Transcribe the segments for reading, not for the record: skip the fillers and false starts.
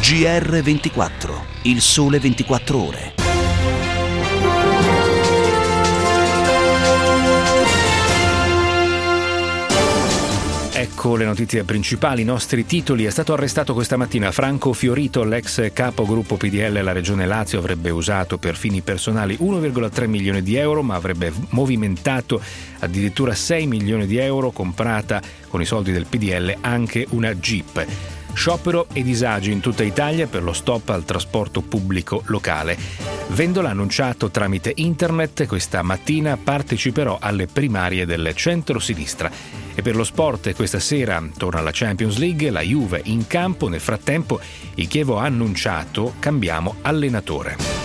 GR24, il sole 24 ore. Ecco le notizie principali, i nostri titoli. È stato arrestato questa mattina Franco Fiorito, l'ex capogruppo PDL alla Regione Lazio. Avrebbe usato per fini personali 1,3 milioni di euro, ma avrebbe movimentato addirittura 6 milioni di euro, comprata con i soldi del PDL anche una Jeep. Sciopero e disagi in tutta Italia per lo stop al trasporto pubblico locale. Vendola ha annunciato tramite internet: questa mattina parteciperò alle primarie del centro-sinistra. E per lo sport questa sera torna la Champions League, la Juve in campo. Nel frattempo il Chievo ha annunciato: cambiamo allenatore.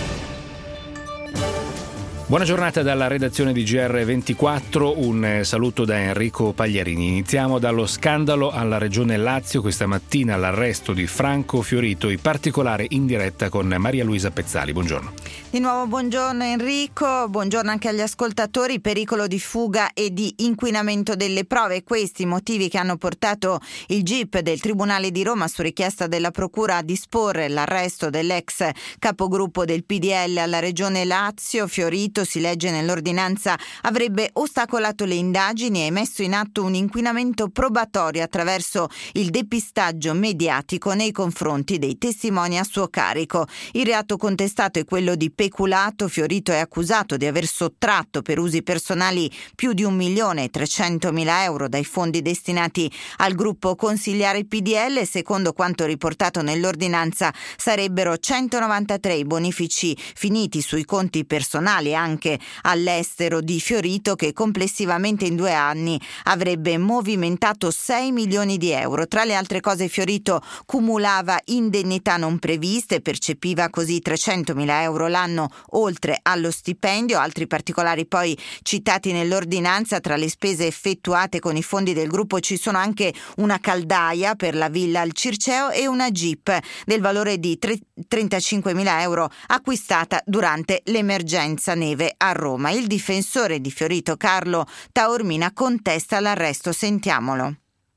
Buona giornata dalla redazione di GR24, un saluto da Enrico Pagliarini. Iniziamo dallo scandalo alla Regione Lazio. Questa mattina l'arresto di Franco Fiorito, in particolare in diretta con Maria Luisa Pezzali. Buongiorno. Di nuovo buongiorno Enrico, buongiorno anche agli ascoltatori. Pericolo di fuga e di inquinamento delle prove, questi i motivi che hanno portato il GIP del Tribunale di Roma, su richiesta della Procura, a disporre l'arresto dell'ex capogruppo del PDL alla Regione Lazio. Fiorito, si legge nell'ordinanza, avrebbe ostacolato le indagini e messo in atto un inquinamento probatorio attraverso il depistaggio mediatico nei confronti dei testimoni a suo carico. Il reato contestato è quello di peculato. Fiorito è accusato di aver sottratto per usi personali più di 1.300.000 euro dai fondi destinati al gruppo consigliare PDL. Secondo quanto riportato nell'ordinanza, sarebbero 193 i bonifici finiti sui conti personali anche all'estero di Fiorito, che complessivamente in 2 anni avrebbe movimentato 6 milioni di euro. Tra le altre cose, Fiorito cumulava indennità non previste, percepiva così 300.000 euro l'anno oltre allo stipendio. Altri particolari poi citati nell'ordinanza: tra le spese effettuate con i fondi del gruppo ci sono anche una caldaia per la villa al Circeo e una Jeep del valore di 35.000 euro acquistata durante l'emergenza neve a Roma. Il difensore di Fiorito, Carlo Taormina, contesta l'arresto. Sentiamolo.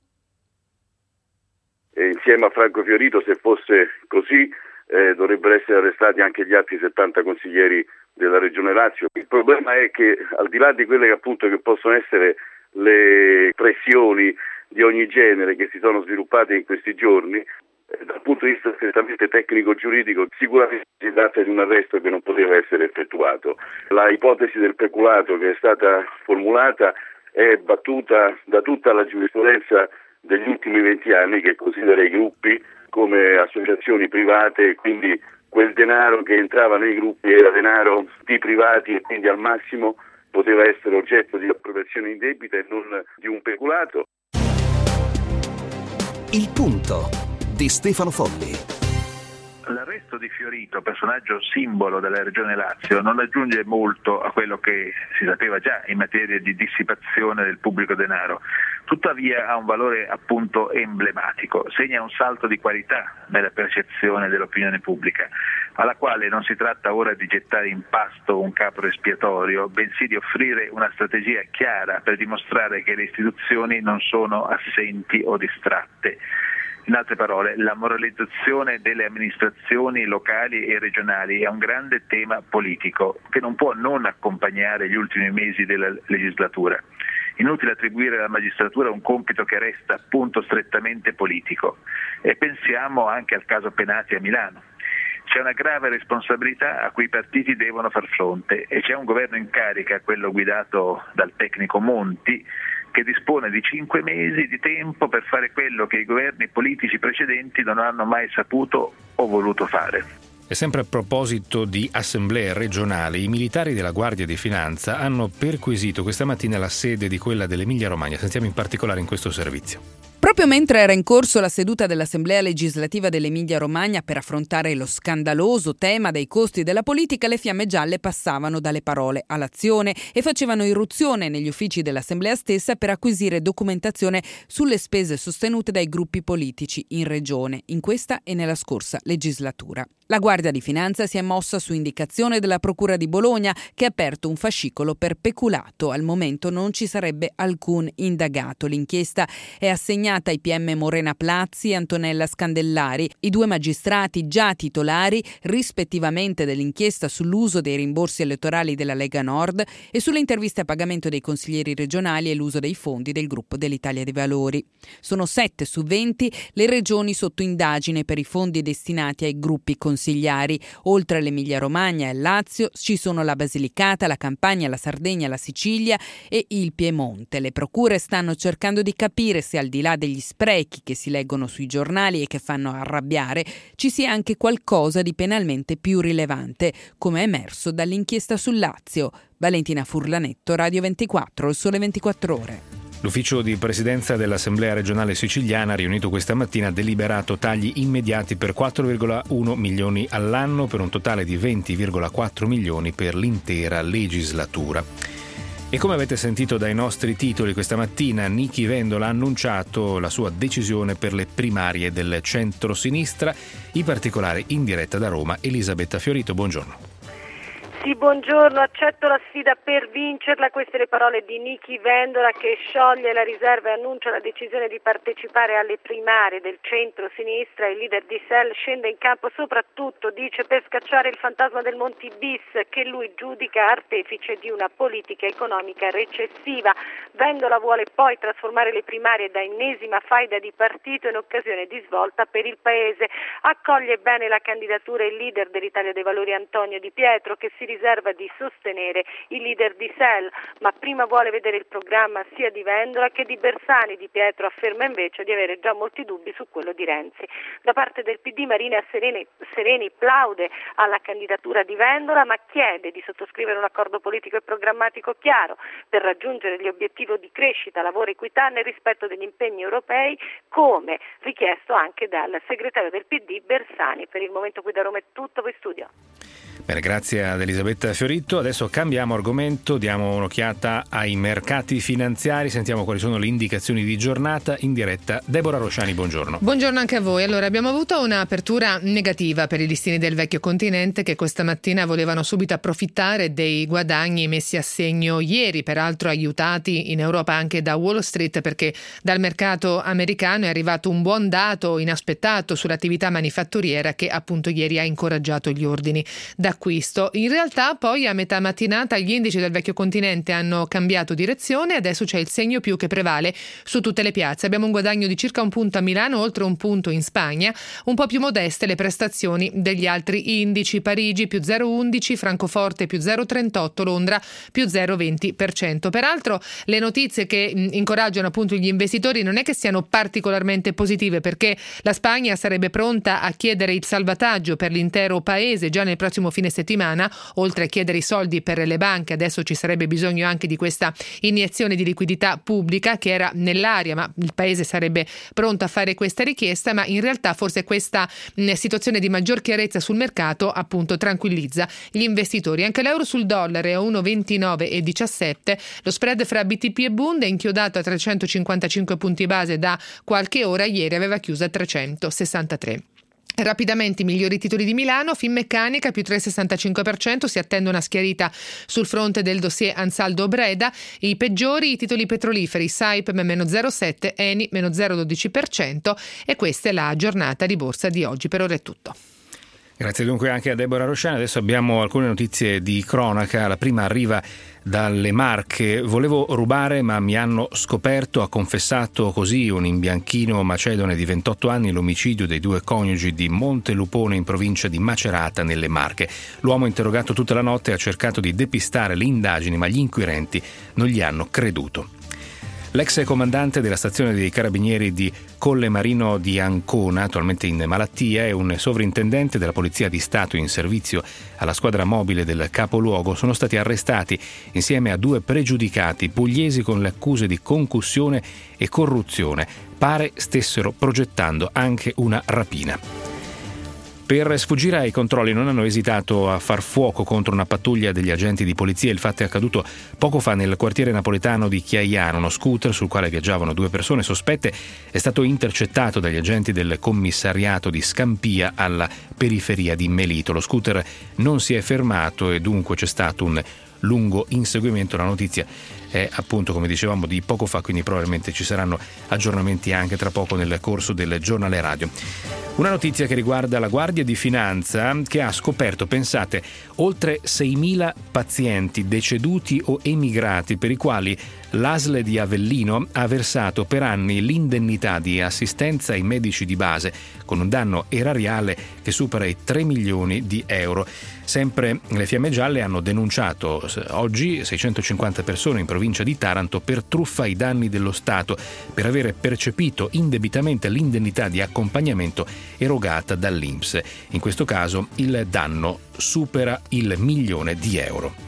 Insieme a Franco Fiorito, se fosse così, dovrebbero essere arrestati anche gli altri 70 consiglieri della Regione Lazio. Il problema è che, al di là di quelle che possono essere le pressioni di ogni genere che si sono sviluppate in questi giorni, dal punto di vista strettamente tecnico-giuridico, sicuramente si tratta di un arresto che non poteva essere effettuato. La ipotesi del peculato che è stata formulata è battuta da tutta la giurisprudenza degli ultimi 20 anni, che considera i gruppi come associazioni private, quindi quel denaro che entrava nei gruppi era denaro di privati e quindi al massimo poteva essere oggetto di appropriazione indebita e non di un peculato. Il punto di Stefano Folli. L'arresto di Fiorito, personaggio simbolo della Regione Lazio, non aggiunge molto a quello che si sapeva già in materia di dissipazione del pubblico denaro. Tuttavia ha un valore appunto emblematico, segna un salto di qualità nella percezione dell'opinione pubblica, alla quale non si tratta ora di gettare in pasto un capro espiatorio, bensì di offrire una strategia chiara per dimostrare che le istituzioni non sono assenti o distratte. In altre parole, la moralizzazione delle amministrazioni locali e regionali è un grande tema politico che non può non accompagnare gli ultimi mesi della legislatura. Inutile attribuire alla magistratura un compito che resta appunto strettamente politico. E pensiamo anche al caso Penati a Milano. C'è una grave responsabilità a cui i partiti devono far fronte e c'è un governo in carica, quello guidato dal tecnico Monti, che dispone di 5 mesi di tempo per fare quello che i governi politici precedenti non hanno mai saputo o voluto fare. E sempre a proposito di assemblee regionali, i militari della Guardia di Finanza hanno perquisito questa mattina la sede di quella dell'Emilia Romagna. Sentiamo in particolare in questo servizio. Proprio mentre era in corso la seduta dell'Assemblea legislativa dell'Emilia Romagna per affrontare lo scandaloso tema dei costi della politica, le fiamme gialle passavano dalle parole all'azione e facevano irruzione negli uffici dell'Assemblea stessa per acquisire documentazione sulle spese sostenute dai gruppi politici in regione, in questa e nella scorsa legislatura. La Guardia di Finanza si è mossa su indicazione della Procura di Bologna, che ha aperto un fascicolo per peculato. Al momento non ci sarebbe alcun indagato. L'inchiesta è assegnata rinviata ai PM Morena Plazzi e Antonella Scandellari, i due magistrati già titolari rispettivamente dell'inchiesta sull'uso dei rimborsi elettorali della Lega Nord e sulle interviste a pagamento dei consiglieri regionali e l'uso dei fondi del gruppo dell'Italia dei Valori. Sono 7 su 20 le regioni sotto indagine per i fondi destinati ai gruppi consigliari. Oltre all'Emilia Romagna e il Lazio ci sono la Basilicata, la Campania, la Sardegna, la Sicilia e il Piemonte. Le procure stanno cercando di capire se, al di là degli sprechi che si leggono sui giornali e che fanno arrabbiare, ci sia anche qualcosa di penalmente più rilevante, come è emerso dall'inchiesta sul Lazio. Valentina Furlanetto, Radio 24, Il Sole 24 Ore. L'ufficio di presidenza dell'Assemblea regionale siciliana, riunito questa mattina, ha deliberato tagli immediati per 4,1 milioni all'anno, per un totale di 20,4 milioni per l'intera legislatura. E come avete sentito dai nostri titoli questa mattina, Nichi Vendola ha annunciato la sua decisione per le primarie del centro-sinistra. I particolari in diretta da Roma, Elisabetta Fiorito, buongiorno. Sì, buongiorno, accetto la sfida per vincerla. Queste le parole di Nichi Vendola, che scioglie la riserva e annuncia la decisione di partecipare alle primarie del centro-sinistra. Il leader di SEL scende in campo soprattutto, dice, per scacciare il fantasma del Monti bis, che lui giudica artefice di una politica economica recessiva. Vendola vuole poi trasformare le primarie da ennesima faida di partito in occasione di svolta per il Paese. Accoglie bene la candidatura il leader dell'Italia dei Valori Antonio Di Pietro, che si riserva di sostenere il leader di SEL, ma prima vuole vedere il programma sia di Vendola che di Bersani. Di Pietro afferma invece di avere già molti dubbi su quello di Renzi. Da parte del PD Marina Sereni plaude alla candidatura di Vendola, ma chiede di sottoscrivere un accordo politico e programmatico chiaro per raggiungere gli obiettivi di crescita, lavoro, equità nel rispetto degli impegni europei, come richiesto anche dal segretario del PD Bersani. Per il momento qui da Roma è tutto, voi studio. Bene, grazie ad Elisabetta Fiorito. Adesso cambiamo argomento, diamo un'occhiata ai mercati finanziari, sentiamo quali sono le indicazioni di giornata. In diretta Deborah Rosciani, buongiorno. Buongiorno anche a voi. Allora, abbiamo avuto un'apertura negativa per i listini del vecchio continente, che questa mattina volevano subito approfittare dei guadagni messi a segno ieri, peraltro aiutati in Europa anche da Wall Street, perché dal mercato americano è arrivato un buon dato inaspettato sull'attività manifatturiera, che appunto ieri ha incoraggiato gli ordini d'acquisto. In realtà poi a metà mattinata gli indici del vecchio continente hanno cambiato direzione e adesso c'è il segno più che prevale su tutte le piazze. Abbiamo un guadagno di circa un punto a Milano, oltre un punto in Spagna, un po' più modeste le prestazioni degli altri indici. Parigi più 0,11, Francoforte più 0,38, Londra più 0,20%. Peraltro le notizie che incoraggiano appunto gli investitori non è che siano particolarmente positive, perché la Spagna sarebbe pronta a chiedere il salvataggio per l'intero paese già nel prossimo fine settimana. Oltre a chiedere i soldi per le banche, adesso ci sarebbe bisogno anche di questa iniezione di liquidità pubblica che era nell'aria, ma il paese sarebbe pronto a fare questa richiesta. Ma in realtà forse questa situazione di maggior chiarezza sul mercato appunto tranquillizza gli investitori. Anche l'euro sul dollaro è a 1,29,17, lo spread fra BTP e Bund è inchiodato a 355 punti base da qualche ora, ieri aveva chiuso a 363. Rapidamente i migliori titoli di Milano: Finmeccanica più 3,65%, si attende una schiarita sul fronte del dossier Ansaldo Breda. I peggiori i titoli petroliferi: Saipem meno 0,7%, Eni meno 0,12%, e questa è la giornata di borsa di oggi. Per ora è tutto. Grazie dunque anche a Deborah Rosciani. Adesso abbiamo alcune notizie di cronaca. La prima arriva dalle Marche. Volevo rubare ma mi hanno scoperto, ha confessato così un imbianchino macedone di 28 anni l'omicidio dei due coniugi di Montelupone in provincia di Macerata nelle Marche. L'uomo, interrogato tutta la notte, ha cercato di depistare le indagini, ma gli inquirenti non gli hanno creduto. L'ex comandante della stazione dei Carabinieri di Colle Marino di Ancona, attualmente in malattia, e un sovrintendente della Polizia di Stato in servizio alla squadra mobile del capoluogo sono stati arrestati insieme a 2 pregiudicati pugliesi con le accuse di concussione e corruzione. Pare stessero progettando anche una rapina. Per sfuggire ai controlli non hanno esitato a far fuoco contro una pattuglia degli agenti di polizia. Il fatto è accaduto poco fa nel quartiere napoletano di Chiaiano. Uno scooter sul quale viaggiavano 2 persone sospette è stato intercettato dagli agenti del commissariato di Scampia, alla periferia di Melito. Lo scooter non si è fermato e dunque c'è stato un lungo inseguimento. La notizia è appunto, come dicevamo, di poco fa, quindi probabilmente ci saranno aggiornamenti anche tra poco nel corso del giornale radio. Una notizia che riguarda la Guardia di Finanza, che ha scoperto, pensate, oltre 6.000 pazienti deceduti o emigrati per i quali l'ASL di Avellino ha versato per anni l'indennità di assistenza ai medici di base, con un danno erariale che supera i 3 milioni di euro. Sempre le Fiamme Gialle hanno denunciato oggi 650 persone in provincia di Taranto per truffa ai danni dello Stato, per avere percepito indebitamente l'indennità di accompagnamento erogata dall'INPS. In questo caso il danno supera il milione di euro.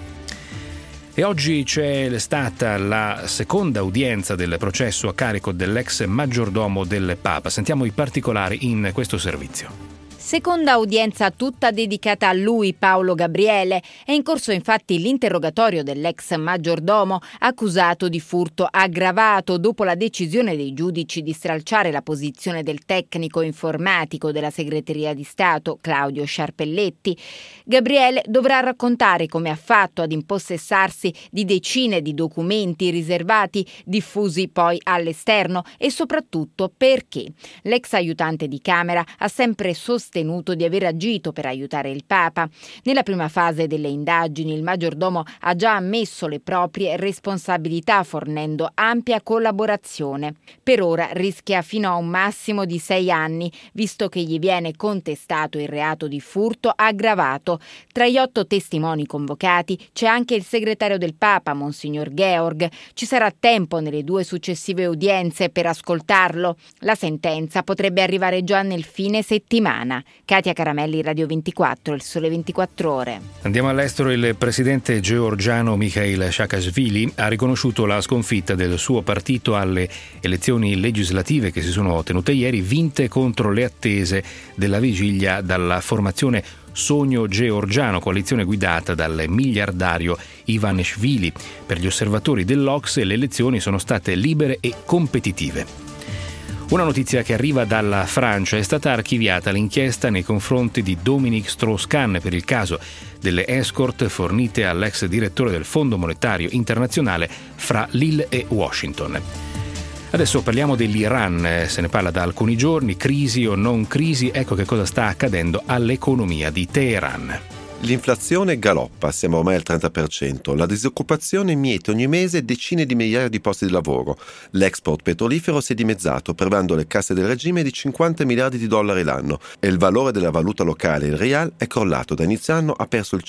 E oggi c'è stata la seconda udienza del processo a carico dell'ex maggiordomo del Papa. Sentiamo i particolari in questo servizio. Seconda udienza tutta dedicata a lui, Paolo Gabriele. È in corso infatti l'interrogatorio dell'ex maggiordomo accusato di furto aggravato dopo la decisione dei giudici di stralciare la posizione del tecnico informatico della Segreteria di Stato, Claudio Sciarpelletti. Gabriele dovrà raccontare come ha fatto ad impossessarsi di decine di documenti riservati diffusi poi all'esterno e soprattutto perché. L'ex aiutante di Camera ha sempre sostenuto di aver agito per aiutare il Papa. Nella prima fase delle indagini il maggiordomo ha già ammesso le proprie responsabilità fornendo ampia collaborazione. Per ora rischia fino a un massimo di 6 anni, visto che gli viene contestato il reato di furto aggravato. Tra gli 8 testimoni convocati c'è anche il segretario del Papa, Monsignor Georg. Ci sarà tempo nelle 2 successive udienze per ascoltarlo. La sentenza potrebbe arrivare già nel fine settimana. Katia Caramelli, Radio 24, Il Sole 24 Ore. Andiamo all'estero. Il presidente georgiano Mikhail Saakashvili ha riconosciuto la sconfitta del suo partito alle elezioni legislative che si sono tenute ieri, vinte contro le attese della vigilia dalla formazione Sogno Georgiano, coalizione guidata dal miliardario Ivanishvili. Per gli osservatori dell'Ocse le elezioni sono state libere e competitive. Una notizia che arriva dalla Francia: è stata archiviata l'inchiesta nei confronti di Dominique Strauss-Kahn per il caso delle escort fornite all'ex direttore del Fondo Monetario Internazionale fra Lille e Washington. Adesso parliamo dell'Iran, se ne parla da alcuni giorni, crisi o non crisi, ecco che cosa sta accadendo all'economia di Teheran. L'inflazione galoppa, siamo ormai al 30%, la disoccupazione miete ogni mese decine di migliaia di posti di lavoro, l'export petrolifero si è dimezzato, privando le casse del regime di 50 miliardi di dollari l'anno e il valore della valuta locale, il rial, è crollato. Da inizio anno ha perso il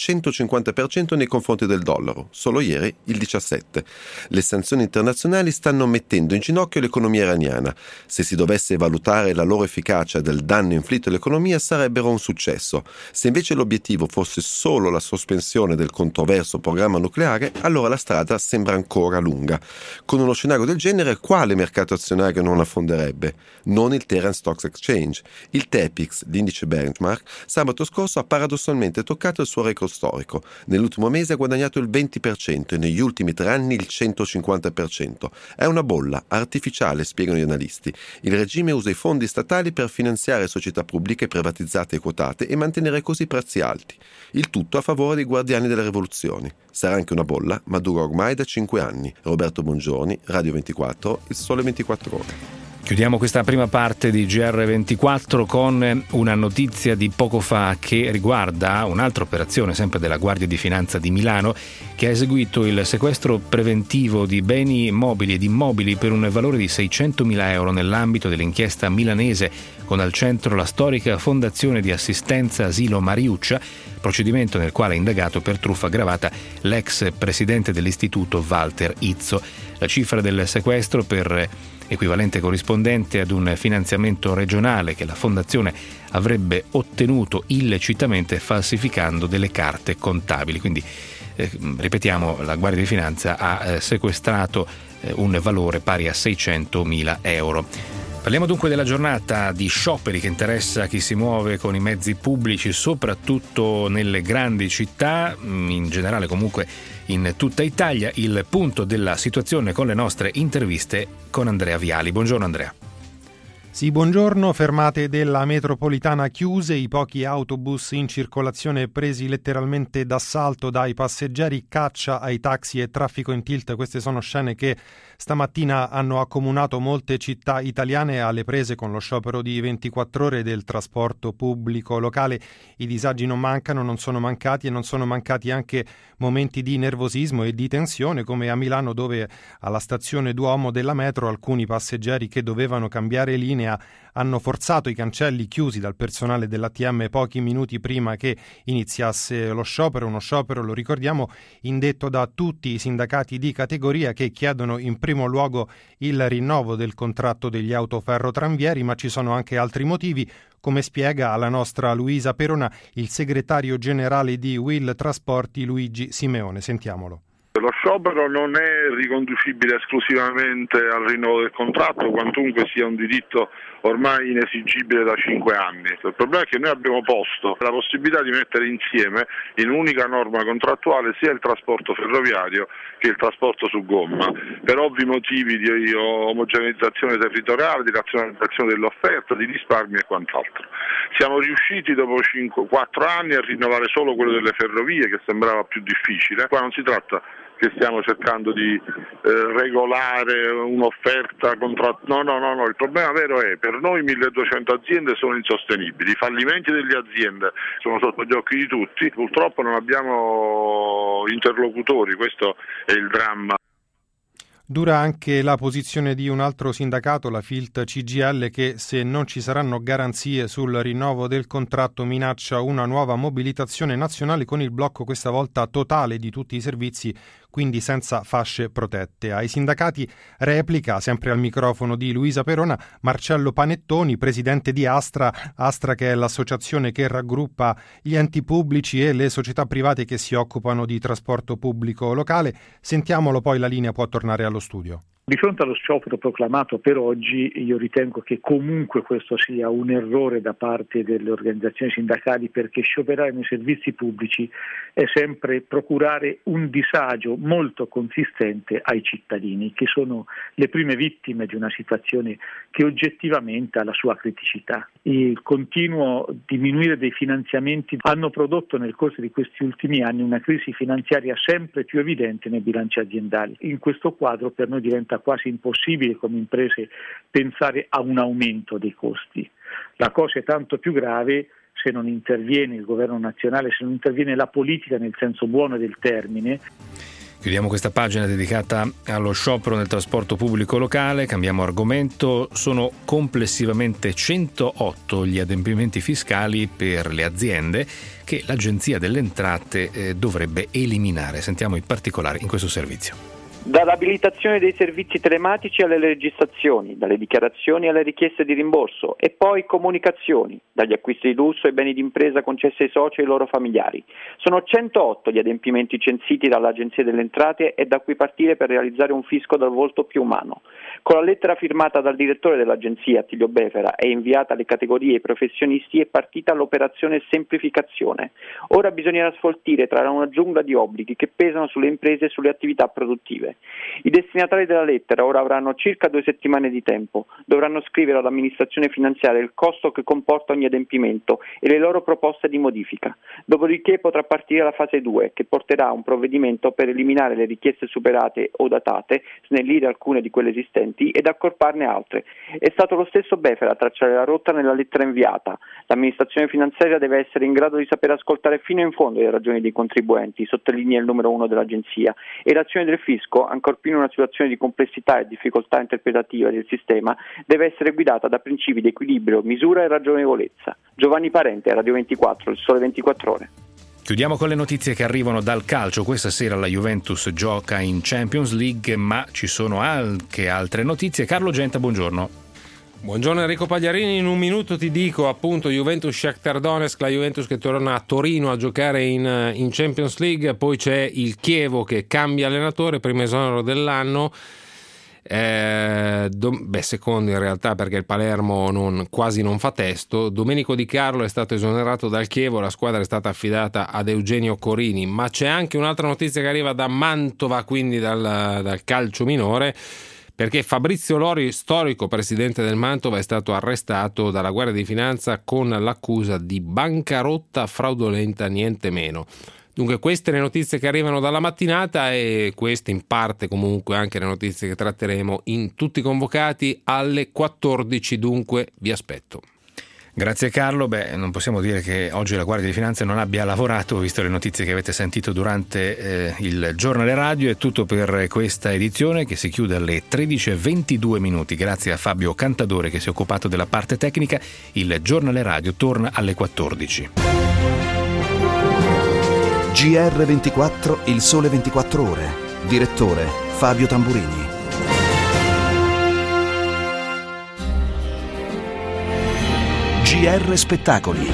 150% nei confronti del dollaro, solo ieri il 17%. Le sanzioni internazionali stanno mettendo in ginocchio l'economia iraniana. Se si dovesse valutare la loro efficacia del danno inflitto all'economia sarebbero un successo. Se invece l'obiettivo fosse solo la sospensione del controverso programma nucleare, allora la strada sembra ancora lunga. Con uno scenario del genere, quale mercato azionario non affonderebbe? Non il Tehran Stock Exchange. Il TEPIX, l'indice benchmark, sabato scorso ha paradossalmente toccato il suo record storico. Nell'ultimo mese ha guadagnato il 20% e negli ultimi 3 anni il 150%. È una bolla artificiale, spiegano gli analisti. Il regime usa i fondi statali per finanziare società pubbliche privatizzate e quotate e mantenere così prezzi alti. Il tutto a favore dei guardiani delle rivoluzioni. Sarà anche una bolla, ma dura ormai da 5 anni. Roberto Bongiorni, Radio 24, Il Sole 24 Ore. Chiudiamo questa prima parte di GR24 con una notizia di poco fa che riguarda un'altra operazione sempre della Guardia di Finanza di Milano, che ha eseguito il sequestro preventivo di beni mobili ed immobili per un valore di 600.000 euro nell'ambito dell'inchiesta milanese con al centro la storica Fondazione di Assistenza Asilo Mariuccia, procedimento nel quale è indagato per truffa aggravata l'ex presidente dell'istituto Walter Izzo. La cifra del sequestro, per equivalente corrispondente ad un finanziamento regionale che la fondazione avrebbe ottenuto illecitamente falsificando delle carte contabili. Quindi ripetiamo, la Guardia di Finanza ha sequestrato un valore pari a 600.000 euro. Parliamo dunque della giornata di scioperi che interessa chi si muove con i mezzi pubblici, soprattutto nelle grandi città, in generale comunque in tutta Italia. Il punto della situazione con le nostre interviste con Andrea Viali. Buongiorno Andrea. Sì, buongiorno. Fermate della metropolitana chiuse, i pochi autobus in circolazione presi letteralmente d'assalto dai passeggeri, caccia ai taxi e traffico in tilt. Queste sono scene che stamattina hanno accomunato molte città italiane alle prese con lo sciopero di 24 ore del trasporto pubblico locale. I disagi non mancano, non sono mancati e non sono mancati anche momenti di nervosismo e di tensione, come a Milano, dove alla stazione Duomo della metro alcuni passeggeri che dovevano cambiare linea hanno forzato i cancelli chiusi dal personale dell'ATM pochi minuti prima che iniziasse lo sciopero. Uno sciopero, lo ricordiamo, indetto da tutti i sindacati di categoria che chiedono in primo luogo il rinnovo del contratto degli autoferrotranvieri, ma ci sono anche altri motivi, come spiega alla nostra Luisa Perona il segretario generale di Will Trasporti Luigi Simeone. Sentiamolo. Lo sciopero non è riconducibile esclusivamente al rinnovo del contratto, quantunque sia un diritto ormai inesigibile da 5 anni. Il problema è che noi abbiamo posto la possibilità di mettere insieme in un'unica norma contrattuale sia il trasporto ferroviario che il trasporto su gomma, per ovvi motivi di omogeneizzazione territoriale, di razionalizzazione dell'offerta, di risparmi e quant'altro. Siamo riusciti dopo 4 anni a rinnovare solo quello delle ferrovie, che sembrava più difficile. Qua non si tratta che stiamo cercando di regolare un'offerta no, il problema vero è: per noi 1200 aziende sono insostenibili, i fallimenti delle aziende sono sotto gli occhi di tutti, purtroppo non abbiamo interlocutori, questo è il dramma. Dura anche la posizione di un altro sindacato, la Filt CGIL, che se non ci saranno garanzie sul rinnovo del contratto minaccia una nuova mobilitazione nazionale con il blocco questa volta totale di tutti i servizi, quindi senza fasce protette. Ai sindacati replica, sempre al microfono di Luisa Perona, Marcello Panettoni, presidente di Astra, che è l'associazione che raggruppa gli enti pubblici e le società private che si occupano di trasporto pubblico locale. Sentiamolo, poi la linea può tornare allo studio. Di fronte allo sciopero proclamato per oggi, io ritengo che comunque questo sia un errore da parte delle organizzazioni sindacali, perché scioperare nei servizi pubblici è sempre procurare un disagio molto consistente ai cittadini, che sono le prime vittime di una situazione che oggettivamente ha la sua criticità. Il continuo diminuire dei finanziamenti hanno prodotto nel corso di questi ultimi anni una crisi finanziaria sempre più evidente nei bilanci aziendali. In questo quadro per noi diventa quasi impossibile come imprese pensare a un aumento dei costi. La cosa è tanto più grave se non interviene il governo nazionale, se non interviene la politica nel senso buono del termine. Chiudiamo questa pagina dedicata allo sciopero nel trasporto pubblico locale, cambiamo argomento. Sono complessivamente 108 gli adempimenti fiscali per le aziende che l'Agenzia delle Entrate dovrebbe eliminare. Sentiamo i particolari in questo servizio. Dall'abilitazione dei servizi telematici alle registrazioni, dalle dichiarazioni alle richieste di rimborso e poi comunicazioni, dagli acquisti di lusso ai beni d'impresa concessi ai soci e ai loro familiari. Sono 108 gli adempimenti censiti dall'Agenzia delle Entrate e da cui partire per realizzare un fisco dal volto più umano. Con la lettera firmata dal direttore dell'Agenzia, Attilio Befera, e inviata alle categorie e ai professionisti, è partita l'operazione semplificazione. Ora bisognerà sfoltire tra una giungla di obblighi che pesano sulle imprese e sulle attività produttive. I destinatari della lettera ora avranno circa 2 settimane di tempo. Dovranno scrivere all'amministrazione finanziaria il costo che comporta ogni adempimento e le loro proposte di modifica. Dopodiché potrà partire la fase 2, che porterà a un provvedimento per eliminare le richieste superate o datate, snellire alcune di quelle esistenti ed accorparne altre. È stato lo stesso Befera a tracciare la rotta nella lettera inviata. L'amministrazione finanziaria deve essere in grado di saper ascoltare fino in fondo le ragioni dei contribuenti, sottolinea il numero 1 dell'Agenzia, e l'azione del fisco, ancor più in una situazione di complessità e difficoltà interpretativa del sistema, deve essere guidata da principi di equilibrio, misura e ragionevolezza. Giovanni Parente, Radio 24, Il Sole 24 Ore. Chiudiamo con le notizie che arrivano dal calcio. Questa sera la Juventus gioca in Champions League, ma ci sono anche altre notizie. Carlo Genta, buongiorno. Buongiorno Enrico Pagliarini, in un minuto ti dico appunto Juventus-Shakhtar Donetsk, la Juventus che torna a Torino a giocare in Champions League, poi c'è il Chievo che cambia allenatore, primo esonero dell'anno, secondo in realtà perché il Palermo quasi non fa testo. Domenico Di Carlo è stato esonerato dal Chievo, la squadra è stata affidata ad Eugenio Corini, ma c'è anche un'altra notizia che arriva da Mantova, quindi dal calcio minore, perché Fabrizio Lori, storico presidente del Mantova, è stato arrestato dalla Guardia di Finanza con l'accusa di bancarotta fraudolenta, niente meno. Dunque queste le notizie che arrivano dalla mattinata e queste in parte comunque anche le notizie che tratteremo in Tutti Convocati alle 14, dunque vi aspetto. Grazie Carlo, non possiamo dire che oggi la Guardia di Finanza non abbia lavorato, visto le notizie che avete sentito durante il giornale radio. È tutto per questa edizione che si chiude alle 13:22. Grazie a Fabio Cantadore che si è occupato della parte tecnica. Il giornale radio torna alle 14. GR24, il sole 24 ore. Direttore Fabio Tamburini. GR Spettacoli.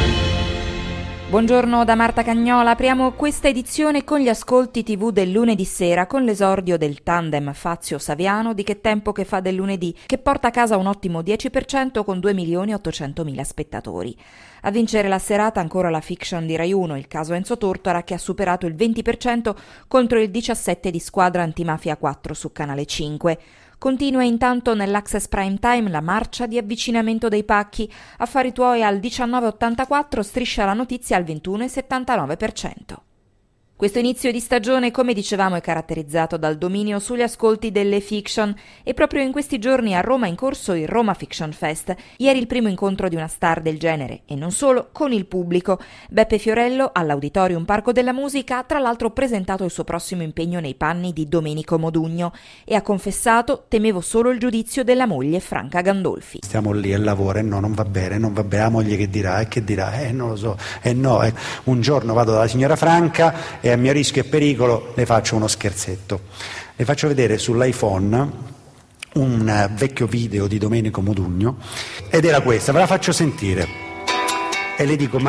Buongiorno da Marta Cagnola, apriamo questa edizione con gli ascolti TV del lunedì sera con l'esordio del tandem Fazio-Saviano di Che tempo che fa del lunedì, che porta a casa un ottimo 10% con 2.800.000 spettatori. A vincere la serata ancora la fiction di Rai 1, il caso Enzo Tortora, che ha superato il 20% contro il 17% di Squadra Antimafia 4 su Canale 5. Continua intanto nell'Access Prime Time la marcia di avvicinamento dei pacchi. Affari tuoi al 19,84, Striscia la notizia al 21,79%. Questo inizio di stagione, come dicevamo, è caratterizzato dal dominio sugli ascolti delle fiction e proprio in questi giorni a Roma è in corso il Roma Fiction Fest. Ieri il primo incontro di una star del genere e non solo, con il pubblico. Beppe Fiorello all'Auditorium Parco della Musica ha tra l'altro presentato il suo prossimo impegno nei panni di Domenico Modugno e ha confessato: temevo solo il giudizio della moglie Franca Gandolfi. Stiamo lì e lavoro e no, non va bene, la moglie che dirà, non lo so, un giorno vado dalla signora Franca e a mio rischio e pericolo le faccio uno scherzetto. Le faccio vedere sull'iPhone un vecchio video di Domenico Modugno ed era questa, ve la faccio sentire e le dico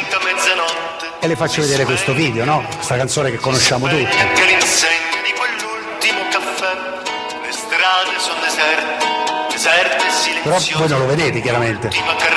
e le faccio vedere questo video, no? Questa canzone che conosciamo tutti. Anche l'insegna di quell'ultimo caffè, le strade sono deserte e silenziose. Però voi non lo vedete chiaramente.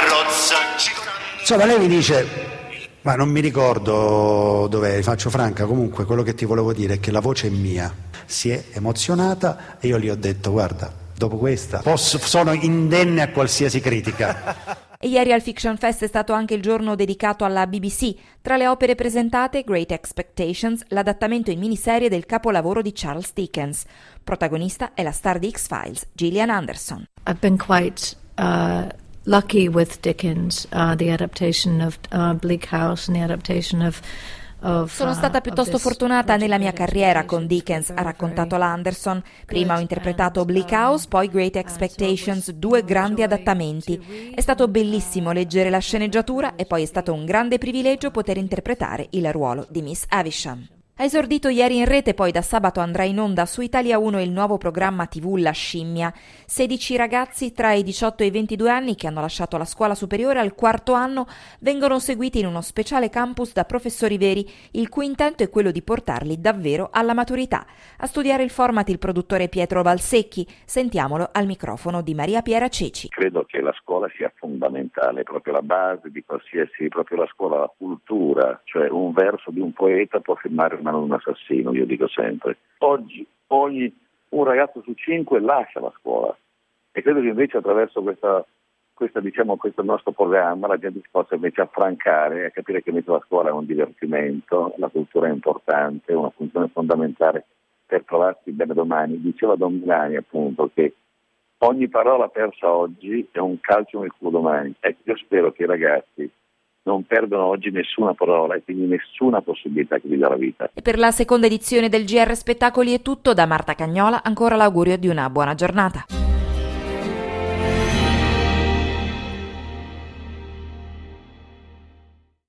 Insomma, lei mi dice: ma non mi ricordo dov'è, faccio Franca, comunque quello che ti volevo dire è che la voce è mia. Si è emozionata e io gli ho detto: guarda, dopo questa sono indenne a qualsiasi critica. E ieri al Fiction Fest è stato anche il giorno dedicato alla BBC. Tra le opere presentate, Great Expectations, l'adattamento in miniserie del capolavoro di Charles Dickens. Protagonista è la star di X-Files, Gillian Anderson. I've been quite lucky with Dickens, the adaptation of Bleak House and the adaptation of Sono stata piuttosto fortunata nella mia carriera con Dickens, ha raccontato l'Anderson. Prima ho interpretato Bleak House, poi Great Expectations, 2 grandi adattamenti. È stato bellissimo leggere la sceneggiatura e poi è stato un grande privilegio poter interpretare il ruolo di Miss Havisham. Ha esordito ieri in rete, poi da sabato andrà in onda su Italia 1 il nuovo programma TV La Scimmia. 16 ragazzi tra i 18 e i 22 anni che hanno lasciato la scuola superiore al 4º anno vengono seguiti in uno speciale campus da professori veri, il cui intento è quello di portarli davvero alla maturità. A studiare il format il produttore Pietro Valsecchi. Sentiamolo al microfono di Maria Piera Ceci. Credo che la scuola sia fondamentale, proprio la base di qualsiasi, proprio la scuola, la cultura, cioè un verso di un poeta può firmare un assassino, io dico sempre. Oggi un ragazzo su 5 lascia la scuola e credo che invece attraverso questo nostro programma la gente si possa invece affrancare e capire che invece la scuola è un divertimento, la cultura è importante, è una funzione fondamentale per trovarsi bene domani. Diceva Don Milani appunto che ogni parola persa oggi è un calcio nel culo domani. Ecco, io spero che i ragazzi non perdono oggi nessuna parola e quindi nessuna possibilità che vi dà la vita. E per la seconda edizione del GR Spettacoli è tutto. Da Marta Cagnola ancora l'augurio di una buona giornata.